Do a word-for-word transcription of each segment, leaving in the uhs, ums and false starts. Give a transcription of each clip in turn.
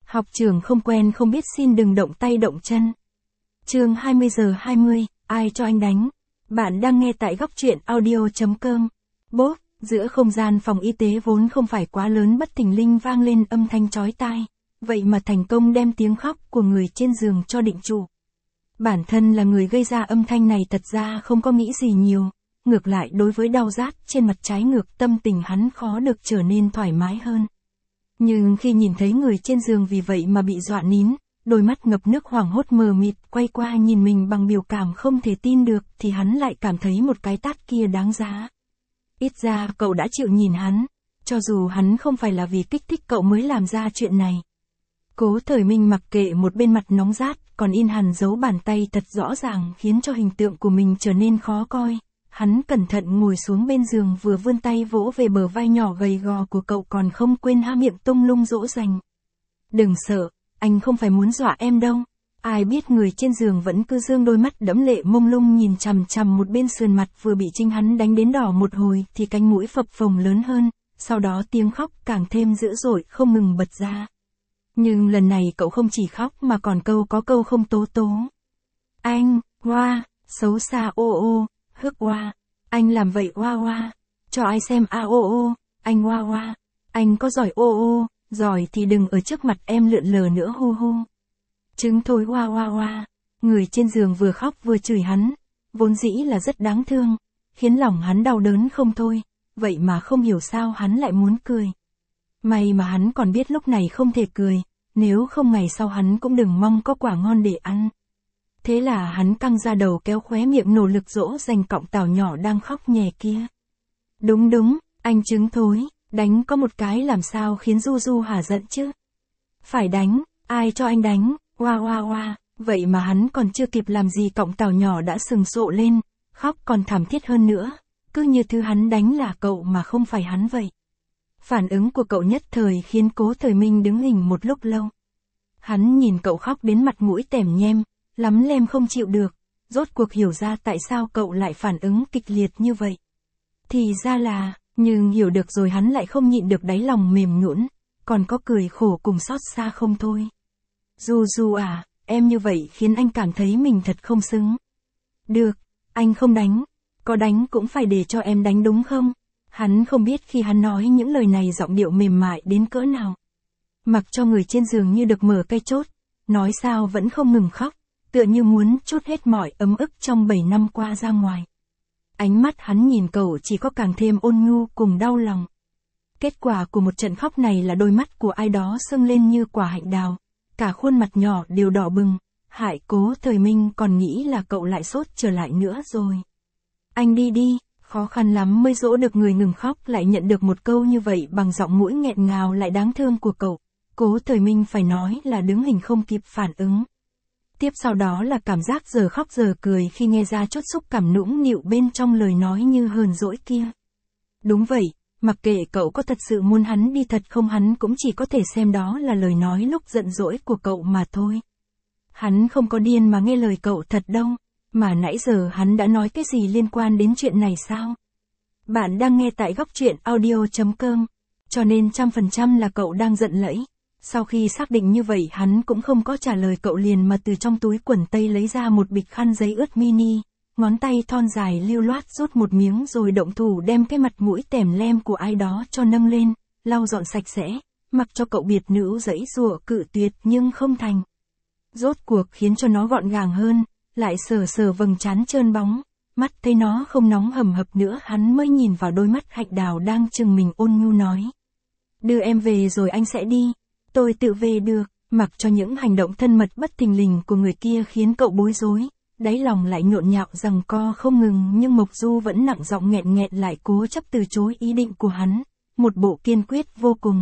Học trường không quen không biết xin đừng động tay động chân. Chương hai mươi giờ hai mươi, ai cho anh đánh? Bạn đang nghe tại góc truyện audio chấm com. Bốp, giữa không gian phòng y tế vốn không phải quá lớn bất thình lình vang lên âm thanh chói tai. Vậy mà thành công đem tiếng khóc của người trên giường cho định trụ. Bản thân là người gây ra âm thanh này thật ra không có nghĩ gì nhiều. Ngược lại đối với đau rát trên mặt trái ngược tâm tình hắn khó được trở nên thoải mái hơn. Nhưng khi nhìn thấy người trên giường vì vậy mà bị dọa nín, đôi mắt ngập nước hoảng hốt mờ mịt quay qua nhìn mình bằng biểu cảm không thể tin được thì hắn lại cảm thấy một cái tát kia đáng giá. Ít ra cậu đã chịu nhìn hắn, cho dù hắn không phải là vì kích thích cậu mới làm ra chuyện này. Cố Thời Minh mặc kệ một bên mặt nóng rát, còn in hằn dấu bàn tay thật rõ ràng khiến cho hình tượng của mình trở nên khó coi. Hắn cẩn thận ngồi xuống bên giường vừa vươn tay vỗ về bờ vai nhỏ gầy gò của cậu còn không quên há miệng tung lung dỗ dành. Đừng sợ, anh không phải muốn dọa em đâu. Ai biết người trên giường vẫn cứ dương đôi mắt đẫm lệ mông lung nhìn chằm chằm một bên sườn mặt vừa bị chính hắn đánh đến đỏ một hồi thì cánh mũi phập phồng lớn hơn, sau đó tiếng khóc càng thêm dữ dội không ngừng bật ra. Nhưng lần này cậu không chỉ khóc mà còn câu có câu không tố tố. Anh, hoa, xấu xa ô ô, hức hoa, anh làm vậy hoa hoa, cho ai xem a ô ô, anh hoa hoa, anh có giỏi ô ô, giỏi thì đừng ở trước mặt em lượn lờ nữa hu hu. Trứng thối hoa hoa hoa, người trên giường vừa khóc vừa chửi hắn, vốn dĩ là rất đáng thương, khiến lòng hắn đau đớn không thôi, vậy mà không hiểu sao hắn lại muốn cười. May mà hắn còn biết lúc này không thể cười, nếu không ngày sau hắn cũng đừng mong có quả ngon để ăn. Thế là hắn căng ra đầu kéo khóe miệng nỗ lực dỗ dành cọng tảo nhỏ đang khóc nhè kia. Đúng đúng, anh trứng thối, đánh có một cái làm sao khiến Du Du hả giận chứ. Phải đánh, ai cho anh đánh, oa oa oa, vậy mà hắn còn chưa kịp làm gì cọng tảo nhỏ đã sừng sộ lên, khóc còn thảm thiết hơn nữa, cứ như thứ hắn đánh là cậu mà không phải hắn vậy. Phản ứng của cậu nhất thời khiến Cố Thời Minh đứng hình một lúc lâu. Hắn nhìn cậu khóc đến mặt mũi tèm nhem, lắm lem không chịu được, rốt cuộc hiểu ra tại sao cậu lại phản ứng kịch liệt như vậy. Thì ra là, nhưng hiểu được rồi hắn lại không nhịn được đáy lòng mềm nhũn, còn có cười khổ cùng xót xa không thôi. Du Du à, em như vậy khiến anh cảm thấy mình thật không xứng. Được, anh không đánh, có đánh cũng phải để cho em đánh đúng không? Hắn không biết khi hắn nói những lời này giọng điệu mềm mại đến cỡ nào. Mặc cho người trên giường như được mở cây chốt, nói sao vẫn không ngừng khóc, tựa như muốn trút hết mọi ấm ức trong bảy năm qua ra ngoài. Ánh mắt hắn nhìn cậu chỉ có càng thêm ôn nhu cùng đau lòng. Kết quả của một trận khóc này là đôi mắt của ai đó sưng lên như quả hạnh đào, cả khuôn mặt nhỏ đều đỏ bừng, hại Cố Thời Minh còn nghĩ là cậu lại sốt trở lại nữa rồi. Anh đi đi. Khó khăn lắm mới dỗ được người ngừng khóc lại nhận được một câu như vậy bằng giọng mũi nghẹn ngào lại đáng thương của cậu. Cố Thời Minh phải nói là đứng hình không kịp phản ứng. Tiếp sau đó là cảm giác giờ khóc giờ cười khi nghe ra chút xúc cảm nũng nịu bên trong lời nói như hờn dỗi kia. Đúng vậy, mặc kệ cậu có thật sự muốn hắn đi thật không hắn cũng chỉ có thể xem đó là lời nói lúc giận dỗi của cậu mà thôi. Hắn không có điên mà nghe lời cậu thật đâu. Mà nãy giờ hắn đã nói cái gì liên quan đến chuyện này sao? Bạn đang nghe tại góc truyện audio chấm com, cho nên trăm phần trăm là cậu đang giận lẫy. Sau khi xác định như vậy hắn cũng không có trả lời cậu liền mà từ trong túi quần tây lấy ra một bịch khăn giấy ướt mini, ngón tay thon dài lưu loát rút một miếng rồi động thủ đem cái mặt mũi tèm lem của ai đó cho nâng lên, lau dọn sạch sẽ, mặc cho cậu biệt nữ giãy giụa cự tuyệt nhưng không thành. Rốt cuộc khiến cho nó gọn gàng hơn. Lại sờ sờ vầng trán trơn bóng, mắt thấy nó không nóng hầm hập nữa hắn mới nhìn vào đôi mắt hạnh đào đang chừng mình ôn nhu nói. Đưa em về rồi anh sẽ đi, tôi tự về được, mặc cho những hành động thân mật bất thình lình của người kia khiến cậu bối rối, đáy lòng lại nhộn nhạo giằng co không ngừng nhưng Mộc Du vẫn nặng giọng nghẹn nghẹn lại cố chấp từ chối ý định của hắn, một bộ kiên quyết vô cùng.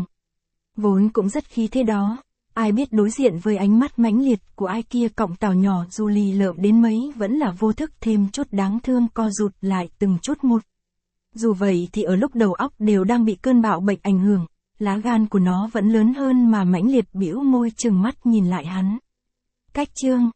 Vốn cũng rất khí thế đó. Ai biết đối diện với ánh mắt mãnh liệt của ai kia cọng tảo nhỏ dù lì lợm đến mấy vẫn là vô thức thêm chút đáng thương co rụt lại từng chút một. Dù vậy thì ở lúc đầu óc đều đang bị cơn bạo bệnh ảnh hưởng, lá gan của nó vẫn lớn hơn mà mãnh liệt bĩu môi trừng mắt nhìn lại hắn. Cách chương